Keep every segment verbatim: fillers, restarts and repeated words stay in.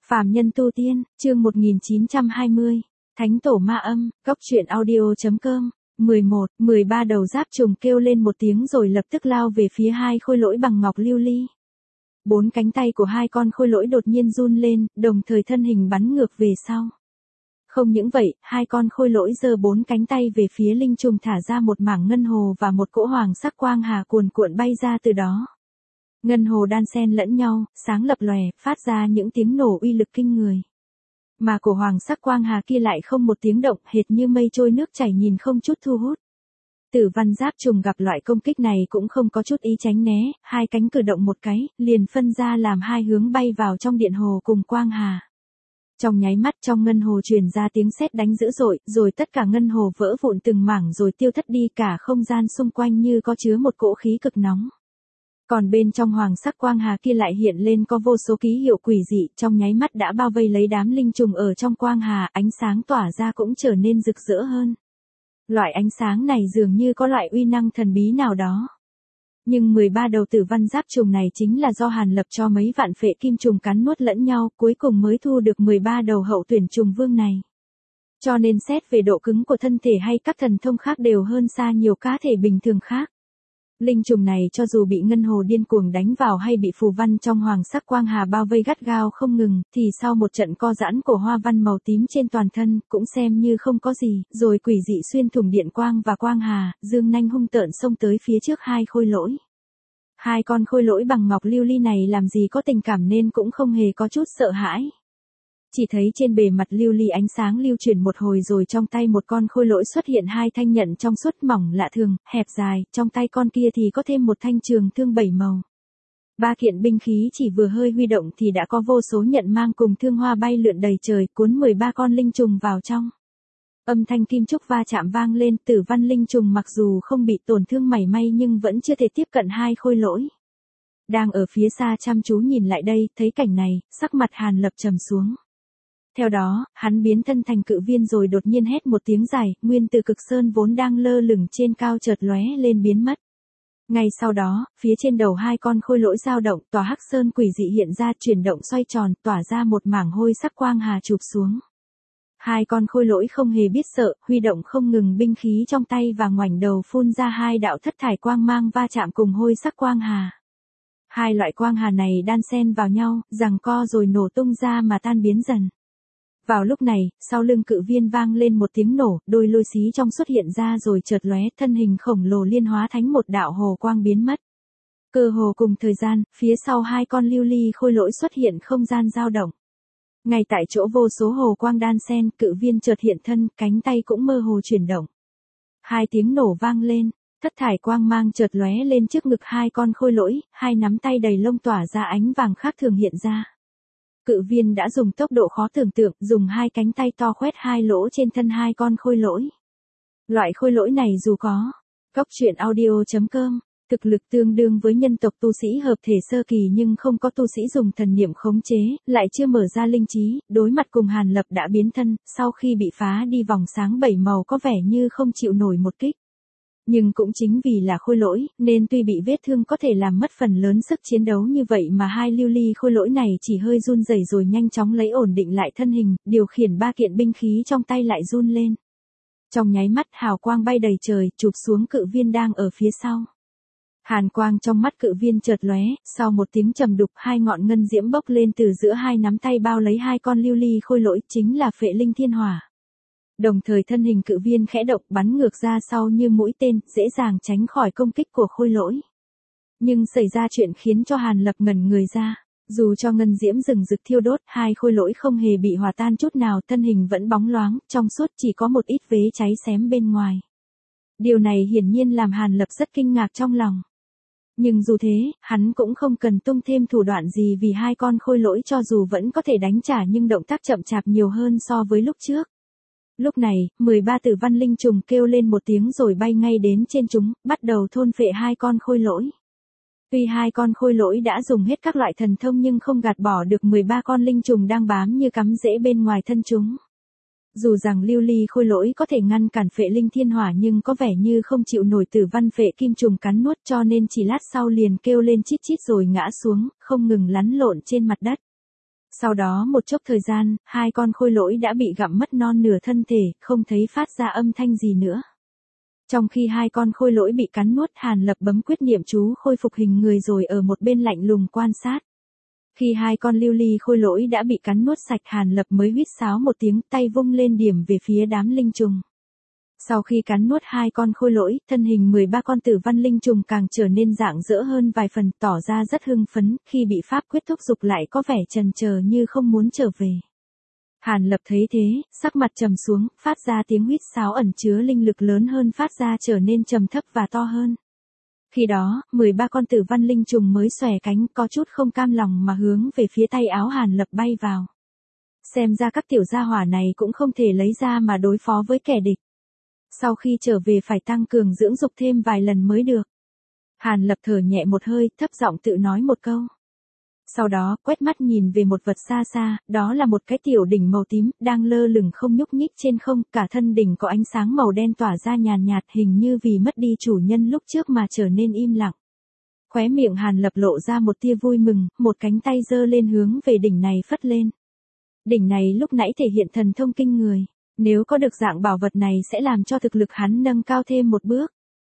Phàm nhân tu tiên, chương một nghìn chín trăm hai mươi. Thánh tổ ma âm, góc truyện audio.com. mười một, mười ba đầu giáp trùng kêu lên một tiếng rồi lập tức lao về phía hai khôi lỗi bằng ngọc lưu ly. Bốn cánh tay của hai con khôi lỗi đột nhiên run lên, đồng thời thân hình bắn ngược về sau. Không những vậy, hai con khôi lỗi giơ bốn cánh tay về phía linh trùng thả ra một mảng ngân hồ và một cỗ hoàng sắc quang hà cuồn cuộn bay ra từ đó. Ngân hồ đan xen lẫn nhau, sáng lập lòe, phát ra những tiếng nổ uy lực kinh người. Mà cổ hoàng sắc quang hà kia lại không một tiếng động, hệt như mây trôi nước chảy nhìn không chút thu hút. Tử văn giáp trùng gặp loại công kích này cũng không có chút ý tránh né, hai cánh cử động một cái, liền phân ra làm hai hướng bay vào trong điện hồ cùng quang hà. Trong nháy mắt trong ngân hồ truyền ra tiếng sét đánh dữ dội, rồi tất cả ngân hồ vỡ vụn từng mảng rồi tiêu thất đi, cả không gian xung quanh như có chứa một cỗ khí cực nóng. Còn bên trong hoàng sắc quang hà kia lại hiện lên có vô số ký hiệu quỷ dị, trong nháy mắt đã bao vây lấy đám linh trùng ở trong quang hà, ánh sáng tỏa ra cũng trở nên rực rỡ hơn. Loại ánh sáng này dường như có loại uy năng thần bí nào đó. Nhưng mười ba đầu tử văn giáp trùng này chính là do Hàn Lập cho mấy vạn phệ kim trùng cắn nuốt lẫn nhau, cuối cùng mới thu được mười ba đầu hậu tuyển trùng vương này. Cho nên xét về độ cứng của thân thể hay các thần thông khác đều hơn xa nhiều cá thể bình thường khác. Linh trùng này cho dù bị ngân hồ điên cuồng đánh vào hay bị phù văn trong hoàng sắc quang hà bao vây gắt gao không ngừng, thì sau một trận co giãn của hoa văn màu tím trên toàn thân, cũng xem như không có gì, rồi quỷ dị xuyên thủng điện quang và quang hà, dương nanh hung tợn xông tới phía trước hai khôi lỗi. Hai con khôi lỗi bằng ngọc lưu ly này làm gì có tình cảm nên cũng không hề có chút sợ hãi. Chỉ thấy trên bề mặt lưu ly ánh sáng lưu chuyển một hồi rồi trong tay một con khôi lỗi xuất hiện hai thanh nhận trong suốt mỏng lạ thường, hẹp dài, trong tay con kia thì có thêm một thanh trường thương bảy màu. Ba kiện binh khí chỉ vừa hơi huy động thì đã có vô số nhận mang cùng thương hoa bay lượn đầy trời, cuốn mười ba con linh trùng vào trong. Âm thanh kim trúc va chạm vang lên, tử văn linh trùng mặc dù không bị tổn thương mảy may nhưng vẫn chưa thể tiếp cận hai khôi lỗi. Đang ở phía xa chăm chú nhìn lại đây, thấy cảnh này, sắc mặt Hàn Lập trầm xuống. Theo đó, hắn biến thân thành cự viên rồi đột nhiên hét một tiếng dài, nguyên từ cực sơn vốn đang lơ lửng trên cao chợt lóe lên biến mất. Ngay sau đó, phía trên đầu hai con khôi lỗi dao động, tòa hắc sơn quỷ dị hiện ra, chuyển động xoay tròn, tỏa ra một mảng hôi sắc quang hà chụp xuống. Hai con khôi lỗi không hề biết sợ, huy động không ngừng binh khí trong tay và ngoảnh đầu phun ra hai đạo thất thải quang mang va chạm cùng hôi sắc quang hà. Hai loại quang hà này đan xen vào nhau, giằng co rồi nổ tung ra mà tan biến dần. Vào lúc này, sau lưng cự viên vang lên một tiếng nổ, đôi lôi xí trong xuất hiện ra rồi chợt lóe, thân hình khổng lồ liên hóa thành một đạo hồ quang biến mất. Cơ hồ cùng thời gian, phía sau hai con lưu ly khôi lỗi xuất hiện không gian dao động. Ngay tại chỗ vô số hồ quang đan xen, cự viên chợt hiện thân, cánh tay cũng mơ hồ chuyển động. Hai tiếng nổ vang lên, thất thải quang mang chợt lóe lên trước ngực hai con khôi lỗi, hai nắm tay đầy lông tỏa ra ánh vàng khác thường hiện ra. Cự viên đã dùng tốc độ khó tưởng tượng, dùng hai cánh tay to khoét hai lỗ trên thân hai con khôi lỗi. Loại khôi lỗi này dù có góc truyện audio.com, thực lực tương đương với nhân tộc tu sĩ hợp thể sơ kỳ nhưng không có tu sĩ dùng thần niệm khống chế, lại chưa mở ra linh trí, đối mặt cùng Hàn Lập đã biến thân, sau khi bị phá đi vòng sáng bảy màu có vẻ như không chịu nổi một kích. Nhưng cũng chính vì là khôi lỗi, nên tuy bị vết thương có thể làm mất phần lớn sức chiến đấu như vậy mà hai lưu ly khôi lỗi này chỉ hơi run rẩy rồi nhanh chóng lấy ổn định lại thân hình, điều khiển ba kiện binh khí trong tay lại run lên. Trong nháy mắt hào quang bay đầy trời, chụp xuống cự viên đang ở phía sau. Hàn quang trong mắt cự viên chợt lóe, sau một tiếng trầm đục hai ngọn ngân diễm bốc lên từ giữa hai nắm tay bao lấy hai con lưu ly khôi lỗi, chính là phệ linh thiên hỏa. Đồng thời thân hình cự viên khẽ động bắn ngược ra sau như mũi tên, dễ dàng tránh khỏi công kích của khôi lỗi. Nhưng xảy ra chuyện khiến cho Hàn Lập ngẩn người ra. Dù cho ngân diễm rừng rực thiêu đốt, hai khôi lỗi không hề bị hòa tan chút nào, thân hình vẫn bóng loáng, trong suốt chỉ có một ít vế cháy xém bên ngoài. Điều này hiển nhiên làm Hàn Lập rất kinh ngạc trong lòng. Nhưng dù thế, hắn cũng không cần tung thêm thủ đoạn gì vì hai con khôi lỗi cho dù vẫn có thể đánh trả nhưng động tác chậm chạp nhiều hơn so với lúc trước. Lúc này, mười ba tử văn linh trùng kêu lên một tiếng rồi bay ngay đến trên chúng, bắt đầu thôn phệ hai con khôi lỗi. Tuy hai con khôi lỗi đã dùng hết các loại thần thông nhưng không gạt bỏ được mười ba con linh trùng đang bám như cắm rễ bên ngoài thân chúng. Dù rằng lưu ly khôi lỗi có thể ngăn cản phệ linh thiên hỏa nhưng có vẻ như không chịu nổi tử văn phệ kim trùng cắn nuốt cho nên chỉ lát sau liền kêu lên chít chít rồi ngã xuống, không ngừng lăn lộn trên mặt đất. Sau đó một chốc thời gian, hai con khôi lỗi đã bị gặm mất non nửa thân thể, không thấy phát ra âm thanh gì nữa. Trong khi hai con khôi lỗi bị cắn nuốt, Hàn Lập bấm quyết niệm chú khôi phục hình người rồi ở một bên lạnh lùng quan sát. Khi hai con lưu ly khôi lỗi đã bị cắn nuốt sạch, Hàn Lập mới huýt sáo một tiếng, tay vung lên điểm về phía đám linh trùng. Sau khi cắn nuốt hai con khôi lỗi, thân hình mười ba con tử văn linh trùng càng trở nên rạng rỡ hơn vài phần, tỏ ra rất hưng phấn, khi bị pháp quyết thúc giục lại có vẻ chần chờ như không muốn trở về. Hàn Lập thấy thế, sắc mặt trầm xuống, phát ra tiếng huýt sáo ẩn chứa linh lực lớn hơn phát ra trở nên trầm thấp và to hơn. Khi đó, mười ba con tử văn linh trùng mới xòe cánh, có chút không cam lòng mà hướng về phía tay áo Hàn Lập bay vào. Xem ra các tiểu gia hỏa này cũng không thể lấy ra mà đối phó với kẻ địch. Sau khi trở về phải tăng cường dưỡng dục thêm vài lần mới được. Hàn Lập thở nhẹ một hơi, thấp giọng tự nói một câu. Sau đó, quét mắt nhìn về một vật xa xa, đó là một cái tiểu đỉnh màu tím, đang lơ lửng không nhúc nhích trên không, cả thân đỉnh có ánh sáng màu đen tỏa ra nhàn nhạt, hình như vì mất đi chủ nhân lúc trước mà trở nên im lặng. Khóe miệng Hàn Lập lộ ra một tia vui mừng, một cánh tay giơ lên hướng về đỉnh này phất lên. Đỉnh này lúc nãy thể hiện thần thông kinh người, nếu có được dạng bảo vật này sẽ làm cho thực lực hắn nâng cao thêm một bước.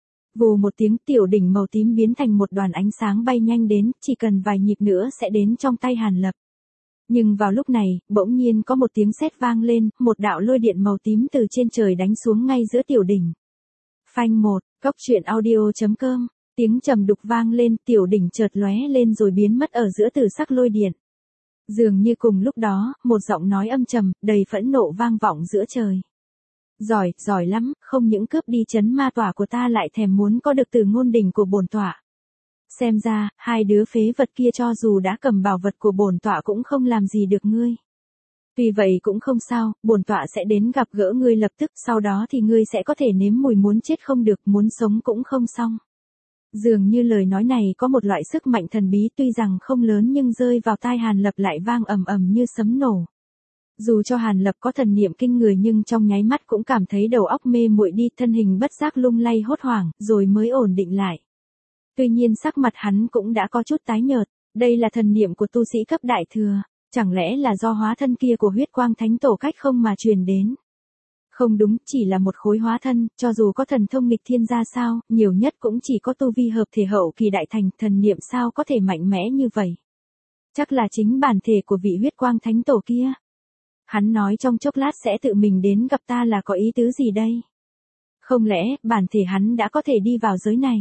Vù một tiếng, tiểu đỉnh màu tím biến thành một đoàn ánh sáng bay nhanh đến, chỉ cần vài nhịp nữa sẽ đến trong tay Hàn Lập. Nhưng vào lúc này, bỗng nhiên có một tiếng sét vang lên, một đạo lôi điện màu tím từ trên trời đánh xuống ngay giữa tiểu đỉnh. Phanh một, cốc truyện audio chấm com, tiếng trầm đục vang lên, tiểu đỉnh chợt lóe lên rồi biến mất ở giữa tử sắc lôi điện. Dường như cùng lúc đó, một giọng nói âm trầm, đầy phẫn nộ vang vọng giữa trời. Giỏi, giỏi lắm, không những cướp đi trấn ma tỏa của ta lại thèm muốn có được từ ngôn đỉnh của bổn tọa. Xem ra, hai đứa phế vật kia cho dù đã cầm bảo vật của bổn tọa cũng không làm gì được ngươi. Vì vậy cũng không sao, bổn tọa sẽ đến gặp gỡ ngươi lập tức, sau đó thì ngươi sẽ có thể nếm mùi muốn chết không được, muốn sống cũng không xong. Dường như lời nói này có một loại sức mạnh thần bí, tuy rằng không lớn nhưng rơi vào tai Hàn Lập lại vang ầm ầm như sấm nổ. Dù cho Hàn Lập có thần niệm kinh người nhưng trong nháy mắt cũng cảm thấy đầu óc mê muội đi, thân hình bất giác lung lay hốt hoảng, rồi mới ổn định lại. Tuy nhiên sắc mặt hắn cũng đã có chút tái nhợt, đây là thần niệm của tu sĩ cấp đại thừa, chẳng lẽ là do hóa thân kia của huyết quang thánh tổ cách không mà truyền đến. Không đúng, chỉ là một khối hóa thân, cho dù có thần thông nghịch thiên ra sao, nhiều nhất cũng chỉ có tu vi hợp thể hậu kỳ đại thành, thần niệm sao có thể mạnh mẽ như vậy. Chắc là chính bản thể của vị huyết quang thánh tổ kia. Hắn nói trong chốc lát sẽ tự mình đến gặp ta là có ý tứ gì đây? Không lẽ, bản thể hắn đã có thể đi vào giới này?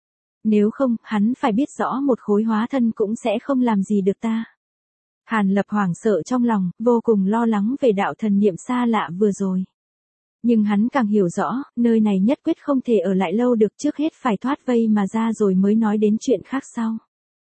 Nếu không, hắn phải biết rõ một khối hóa thân cũng sẽ không làm gì được ta. Hàn Lập hoảng sợ trong lòng, vô cùng lo lắng về đạo thần niệm xa lạ vừa rồi. Nhưng hắn càng hiểu rõ, nơi này nhất quyết không thể ở lại lâu được, trước hết phải thoát vây mà ra rồi mới nói đến chuyện khác sau.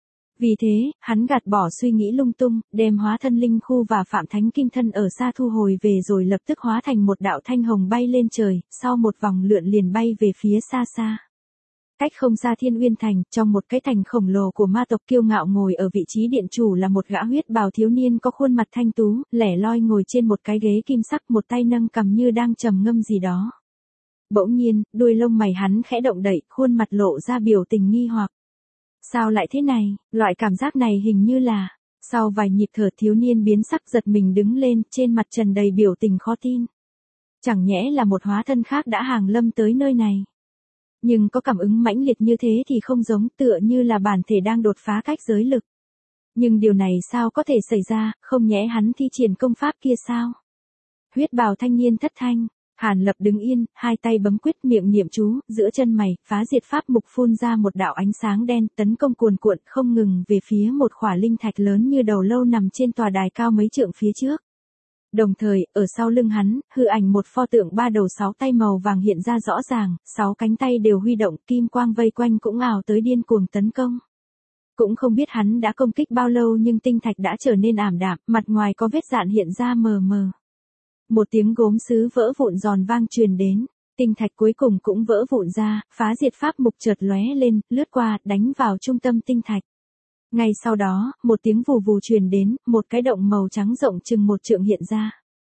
Vì thế, hắn gạt bỏ suy nghĩ lung tung, đem hóa thân linh khu và Phạm Thánh Kim Thân ở xa thu hồi về rồi lập tức hóa thành một đạo thanh hồng bay lên trời, sau một vòng lượn liền bay về phía xa xa. Cách không xa Thiên Uyên Thành, trong một cái thành khổng lồ của ma tộc kiêu ngạo ngồi ở vị trí điện chủ là một gã huyết bào thiếu niên có khuôn mặt thanh tú, lẻ loi ngồi trên một cái ghế kim sắc, một tay nâng cằm như đang trầm ngâm gì đó. Bỗng nhiên, đuôi lông mày hắn khẽ động đậy, khuôn mặt lộ ra biểu tình nghi hoặc. Sao lại thế này, loại cảm giác này hình như là, sau vài nhịp thở thiếu niên biến sắc giật mình đứng lên, trên mặt tràn đầy biểu tình khó tin. Chẳng nhẽ là một hóa thân khác đã hàng lâm tới nơi này. Nhưng có cảm ứng mãnh liệt như thế thì không giống, tựa như là bản thể đang đột phá cách giới lực. Nhưng điều này sao có thể xảy ra, không nhẽ hắn thi triển công pháp kia sao? Huyết bào thanh niên thất thanh. Hàn Lập đứng yên, hai tay bấm quyết, miệng niệm chú, giữa chân mày, phá diệt pháp mục phun ra một đạo ánh sáng đen, tấn công cuồn cuộn không ngừng về phía một khỏa linh thạch lớn như đầu lâu nằm trên tòa đài cao mấy trượng phía trước. Đồng thời, ở sau lưng hắn, hư ảnh một pho tượng ba đầu sáu tay màu vàng hiện ra rõ ràng, sáu cánh tay đều huy động, kim quang vây quanh cũng ào tới điên cuồng tấn công. Cũng không biết hắn đã công kích bao lâu nhưng tinh thạch đã trở nên ảm đạm, mặt ngoài có vết dạn hiện ra mờ mờ. Một tiếng gốm sứ vỡ vụn giòn vang truyền đến, tinh thạch cuối cùng cũng vỡ vụn ra, phá diệt pháp mục chợt lóe lên, lướt qua, đánh vào trung tâm tinh thạch. Ngay sau đó, một tiếng vù vù truyền đến, một cái động màu trắng rộng chừng một trượng hiện ra.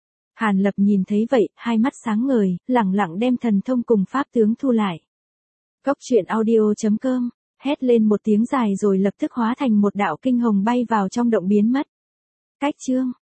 Hàn Lập nhìn thấy vậy, hai mắt sáng ngời, lẳng lặng đem thần thông cùng pháp tướng thu lại. Cốc truyện audio chấm com, hét lên một tiếng dài rồi lập tức hóa thành một đạo kinh hồng bay vào trong động biến mất. Cách chương